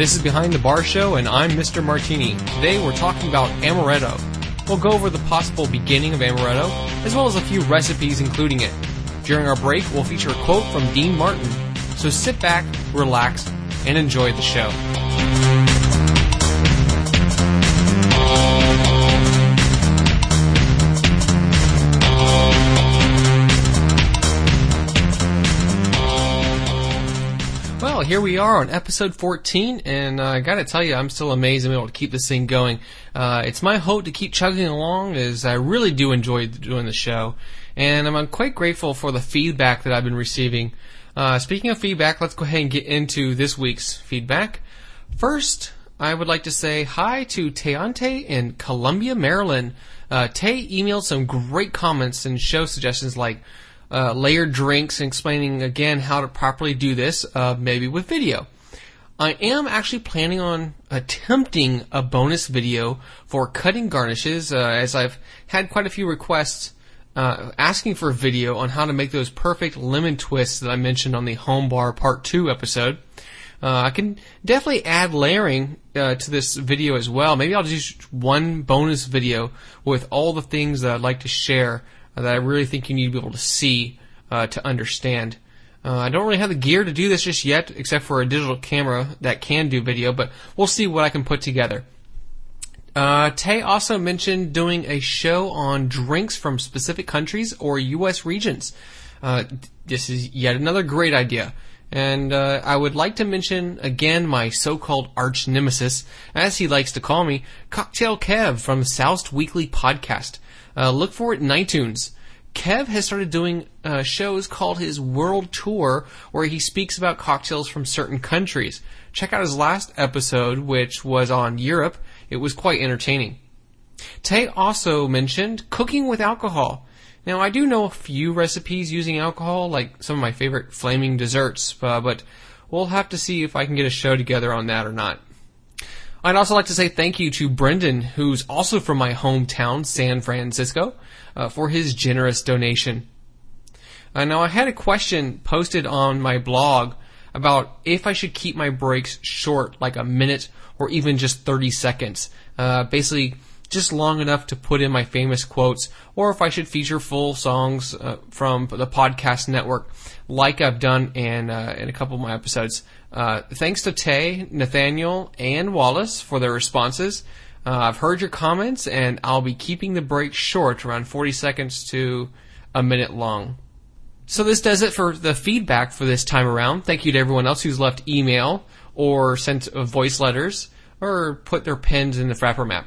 This is Behind the Bar Show, and I'm Mr. Martini. Today we're talking about amaretto. We'll go over the possible beginning of amaretto, as well as a few recipes including it. During our break, we'll feature a quote from Dean Martin. So sit back, relax, and enjoy the show. Well, here we are on episode 14, and I gotta tell you, I'm still amazed I'm able to keep this thing going. It's my hope to keep chugging along, as I really do enjoy doing the show, and I'm quite grateful for the feedback that I've been receiving. Speaking of feedback, let's go ahead and get into this week's feedback. First, I would like to say hi to Teante in Columbia, Maryland. Tay emailed some great comments and show suggestions like layered drinks, and explaining again how to properly do this, maybe with video. I am actually planning on attempting a bonus video for cutting garnishes, as I've had quite a few requests asking for a video on how to make those perfect lemon twists that I mentioned on the Home Bar Part 2 episode. I can definitely add layering to this video as well. Maybe I'll do one bonus video with all the things that I'd like to share that I really think you need to be able to see to understand. I don't really have the gear to do this just yet, except for a digital camera that can do video, but we'll see what I can put together. Tay also mentioned doing a show on drinks from specific countries or U.S. regions. This is yet another great idea. And I would like to mention again my so-called arch nemesis, as he likes to call me, Cocktail Kev from the Soused Weekly Podcast. Look for it in iTunes. Kev has started doing shows called his World Tour, where he speaks about cocktails from certain countries. Check out his last episode, which was on Europe. It was quite entertaining. Tay also mentioned cooking with alcohol. Now, I do know a few recipes using alcohol, like some of my favorite flaming desserts, but we'll have to see if I can get a show together on that or not. I'd also like to say thank you to Brendan, who's also from my hometown, San Francisco, for his generous donation. Now, I had a question posted on my blog about if I should keep my breaks short, like a minute or even just 30 seconds. Basically, just long enough to put in my famous quotes, or if I should feature full songs from the podcast network, like I've done in a couple of my episodes. Thanks to Tay, Nathaniel, and Wallace for their responses. I've heard your comments, and I'll be keeping the break short, around 40 seconds to a minute long. So this does it for the feedback for this time around. Thank you to everyone else who's left email or sent voice letters or put their pens in the Frapper map.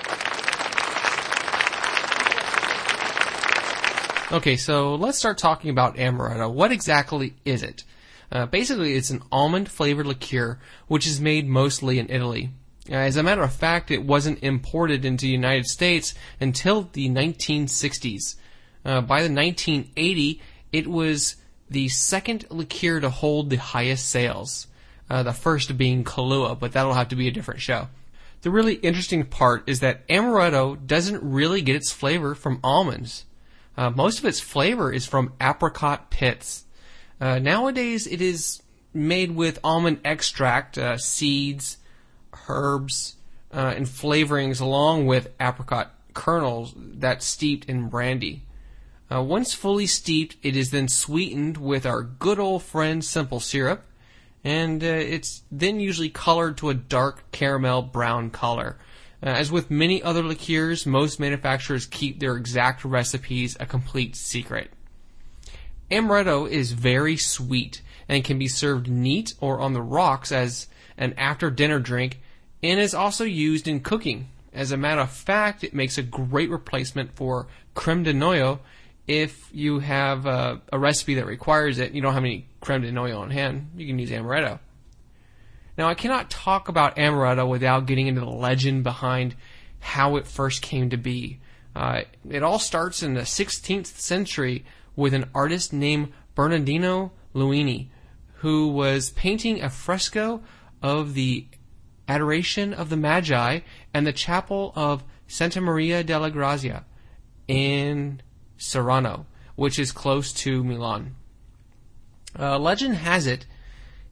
Okay, so let's start talking about amaretto. What exactly is it? Basically, it's an almond-flavored liqueur, which is made mostly in Italy. As a matter of fact, it wasn't imported into the United States until the 1960s. By the 1980, it was the second liqueur to hold the highest sales. The first being Kahlua, but that'll have to be a different show. The really interesting part is that amaretto doesn't really get its flavor from almonds. Most of its flavor is from apricot pits. Nowadays, it is made with almond extract, seeds, herbs, and flavorings, along with apricot kernels that's steeped in brandy. Once fully steeped, it is then sweetened with our good old friend simple syrup, and it's then usually colored to a dark caramel brown color. As with many other liqueurs, most manufacturers keep their exact recipes a complete secret. Amaretto is very sweet and can be served neat or on the rocks as an after-dinner drink, and is also used in cooking. As a matter of fact, it makes a great replacement for creme de noyau if you have a recipe that requires it. You don't have any creme de noyau on hand, you can use amaretto. Now, I cannot talk about amaretto without getting into the legend behind how it first came to be. It all starts in the 16th century with an artist named Bernardino Luini, who was painting a fresco of the Adoration of the Magi and the Chapel of Santa Maria della Grazia in Serrano, which is close to Milan. Legend has it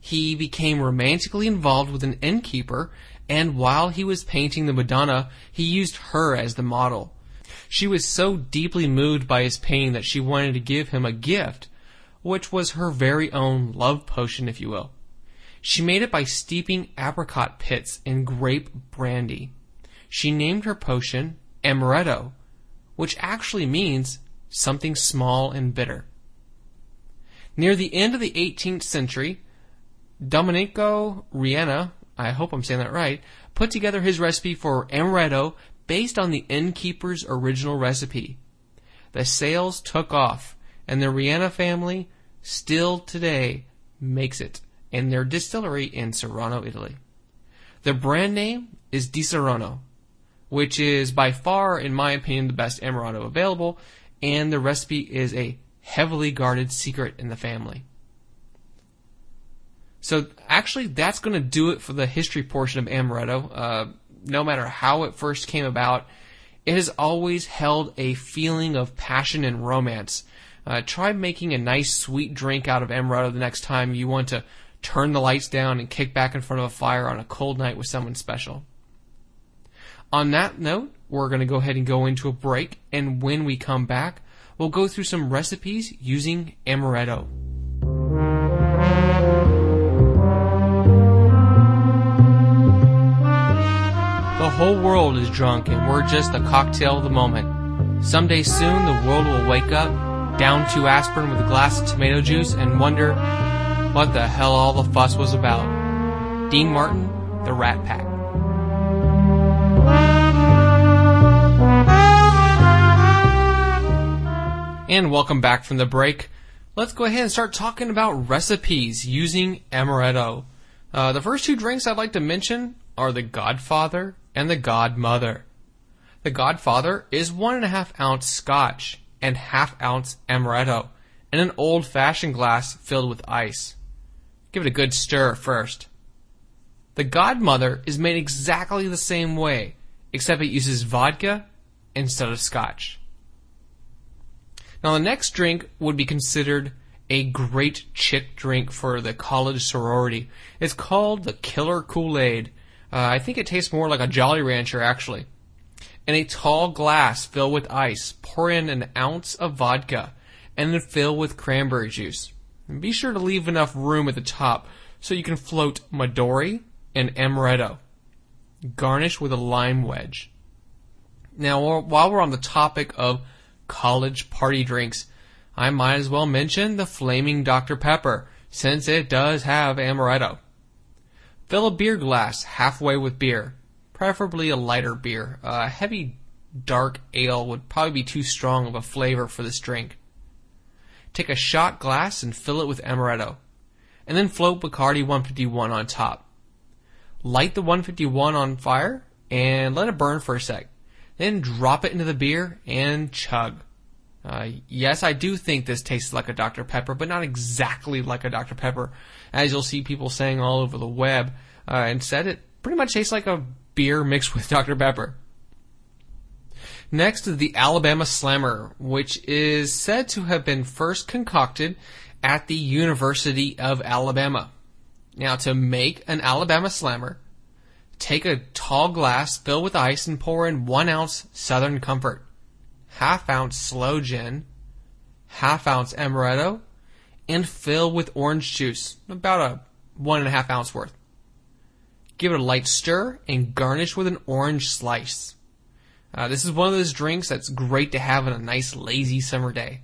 he became romantically involved with an innkeeper, and while he was painting the Madonna, he used her as the model. She was so deeply moved by his painting that she wanted to give him a gift, which was her very own love potion, if you will. She made it by steeping apricot pits in grape brandy. She named her potion Amaretto, which actually means something small and bitter. Near the end of the 18th century, Domenico Riena, I hope I'm saying that right, put together his recipe for amaretto based on the innkeeper's original recipe. The sales took off, and the Riena family still today makes it in their distillery in Serrano, Italy. The brand name is Di Serrano, which is by far, in my opinion, the best amaretto available, and the recipe is a heavily guarded secret in the family. So actually, that's going to do it for the history portion of amaretto. No matter how it first came about, it has always held a feeling of passion and romance. Try making a nice sweet drink out of amaretto the next time you want to turn the lights down and kick back in front of a fire on a cold night with someone special. On that note, we're going to go ahead and go into a break, and when we come back, we'll go through some recipes using amaretto. The whole world is drunk, and we're just the cocktail of the moment. Someday soon, the world will wake up, down 2 aspirin with a glass of tomato juice, and wonder what the hell all the fuss was about. Dean Martin, The Rat Pack. And welcome back from the break. Let's go ahead and start talking about recipes using amaretto. The first 2 drinks I'd like to mention are the Godfather and the Godmother. The Godfather is 1.5 ounce scotch and 1/2 ounce amaretto in an old-fashioned glass filled with ice. Give it a good stir first. The Godmother is made exactly the same way, except it uses vodka instead of scotch. Now the next drink would be considered a great chick drink for the college sorority. It's called the Killer Kool-Aid. I think it tastes more like a Jolly Rancher, actually. In a tall glass filled with ice, pour in 1 ounce of vodka, and then fill with cranberry juice. And be sure to leave enough room at the top so you can float Midori and amaretto. Garnish with a lime wedge. Now, while we're on the topic of college party drinks, I might as well mention the Flaming Dr. Pepper, since it does have amaretto. Fill a beer glass halfway with beer, preferably a lighter beer. A heavy, dark ale would probably be too strong of a flavor for this drink. Take a shot glass and fill it with amaretto, and then float Bacardi 151 on top. Light the 151 on fire and let it burn for a sec. Then drop it into the beer and chug. Yes, I do think this tastes like a Dr. Pepper, but not exactly like a Dr. Pepper, as you'll see people saying all over the web. Instead, it pretty much tastes like a beer mixed with Dr. Pepper. Next is the Alabama Slammer, which is said to have been first concocted at the University of Alabama. Now, to make an Alabama Slammer, take a tall glass, fill with ice, and pour in 1 ounce Southern Comfort, 1/2 ounce Sloe Gin, 1/2 ounce Amaretto, and fill with orange juice, about a 1.5 ounce worth. Give it a light stir and garnish with an orange slice. This is one of those drinks that's great to have on a nice lazy summer day.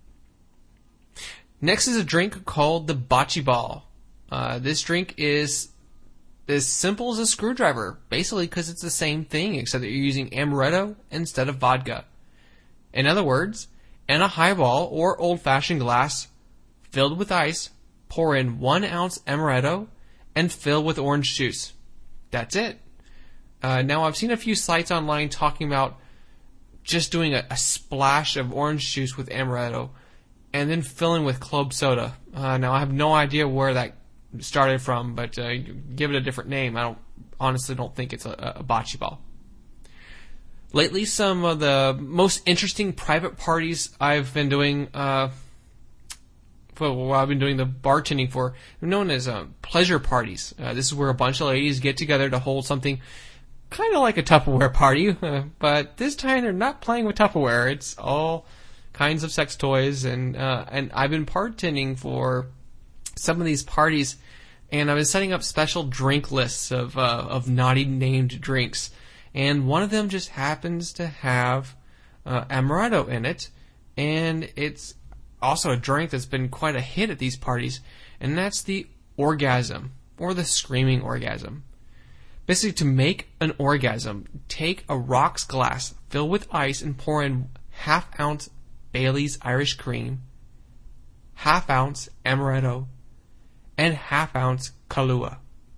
Next is a drink called the Bocce Ball. This drink is as simple as a screwdriver, basically because it's the same thing except that you're using amaretto instead of vodka. In other words, in a highball or old-fashioned glass filled with ice, pour in 1 ounce amaretto and fill with orange juice. That's it. Now, I've seen a few sites online talking about just doing a splash of orange juice with amaretto and then filling with club soda. Now, I have no idea where that started from, but give it a different name. I honestly don't think it's a bocce ball. Lately, some of the most interesting private parties I've been doing what I've been doing the bartending for, known as pleasure parties. This is where a bunch of ladies get together to hold something kind of like a Tupperware party, but this time they're not playing with Tupperware. It's all kinds of sex toys, and I've been bartending for some of these parties, and I've been setting up special drink lists of naughty named drinks, and one of them just happens to have amaretto in it, and it's also a drink that's been quite a hit at these parties, and that's the orgasm, or the screaming orgasm. Basically, to make an orgasm, take a rocks glass, fill with ice, and pour in half-ounce Bailey's Irish Cream, half-ounce amaretto, and half-ounce Kahlua.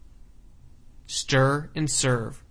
Stir and serve.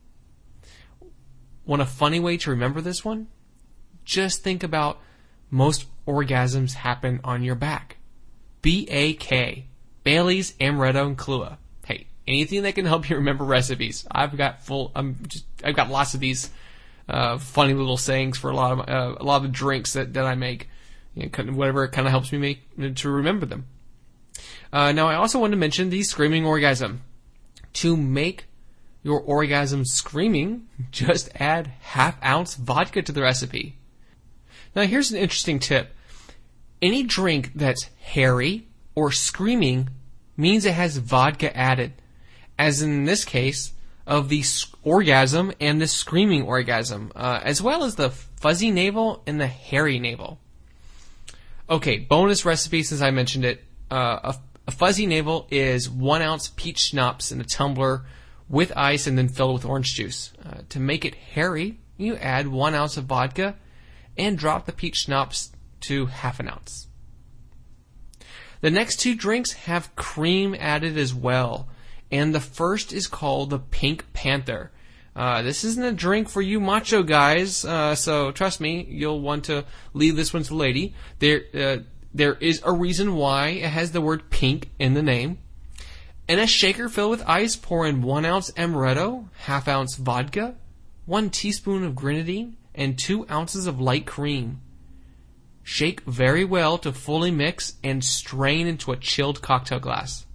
Want a funny way to remember this one? Just think about most orgasms happen on your back. B-A-K. Bailey's, amaretto, and Kahlua. Hey, anything that can help you remember recipes. I've got lots of these funny little sayings for a lot of the drinks that I make. Whatever kind of helps me make to remember them. Now, I also wanted to mention the screaming orgasm. To make your orgasm screaming, just add half-ounce vodka to the recipe. Now, here's an interesting tip. Any drink that's hairy or screaming means it has vodka added, as in this case of the orgasm and the screaming orgasm, as well as the fuzzy navel and the hairy navel. Okay, bonus recipe since I mentioned it. A fuzzy navel is 1 ounce peach schnapps in a tumbler with ice and then filled with orange juice. To make it hairy, you add 1 ounce of vodka and drop the peach schnapps to half an ounce. The next two drinks have cream added as well, and the first is called the Pink Panther. This isn't a drink for you macho guys, so trust me, you'll want to leave this one to the lady. There is a reason why it has the word pink in the name. In a shaker filled with ice, pour in 1 ounce amaretto, half ounce vodka, 1 teaspoon of grenadine, and 2 ounces of light cream. Shake very well to fully mix and strain into a chilled cocktail glass.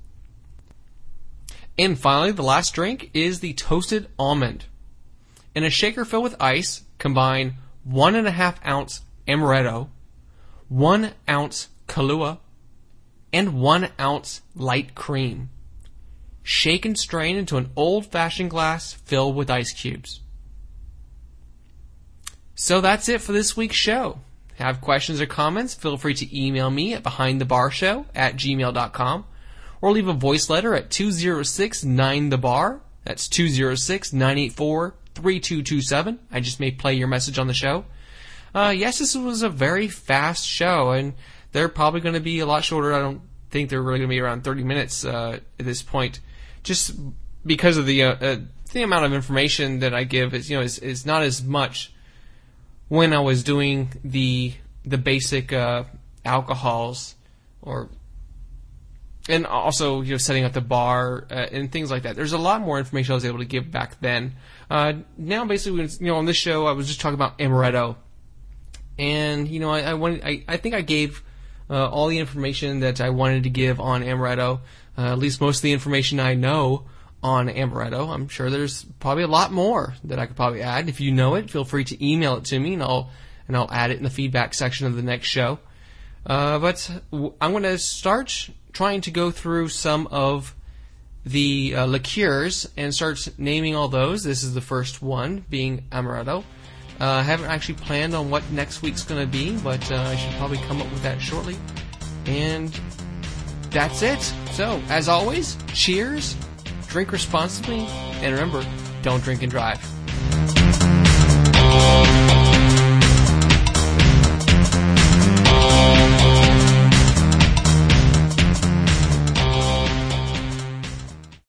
And finally, the last drink is the Toasted Almond. In a shaker filled with ice, combine 1.5 ounce amaretto, 1 ounce Kahlua, and 1 ounce light cream. Shake and strain into an old-fashioned glass filled with ice cubes. So that's it for this week's show. Have questions or comments, feel free to email me at behindthebarshow@gmail.com or leave a voice letter at 206-9-THE-BAR. That's 206-984-3227. I just may play your message on the show. Yes, this was a very fast show, and they're probably going to be a lot shorter. I don't think they're really going to be around 30 minutes at this point, just because of the amount of information that I give is not as much when I was doing the basic alcohols, and also setting up the bar and things like that. There's a lot more information I was able to give back then. Now basically, on this show I was just talking about amaretto, and I think I gave all the information that I wanted to give on amaretto. At least most of the information I know on amaretto. I'm sure there's probably a lot more that I could probably add. If you know it, feel free to email it to me, and I'll add it in the feedback section of the next show. But I'm going to start trying to go through some of the liqueurs and start naming all those. This is the first one, being amaretto. I haven't actually planned on what next week's going to be, but I should probably come up with that shortly. And that's it. So, as always, cheers, drink responsibly, and remember, don't drink and drive.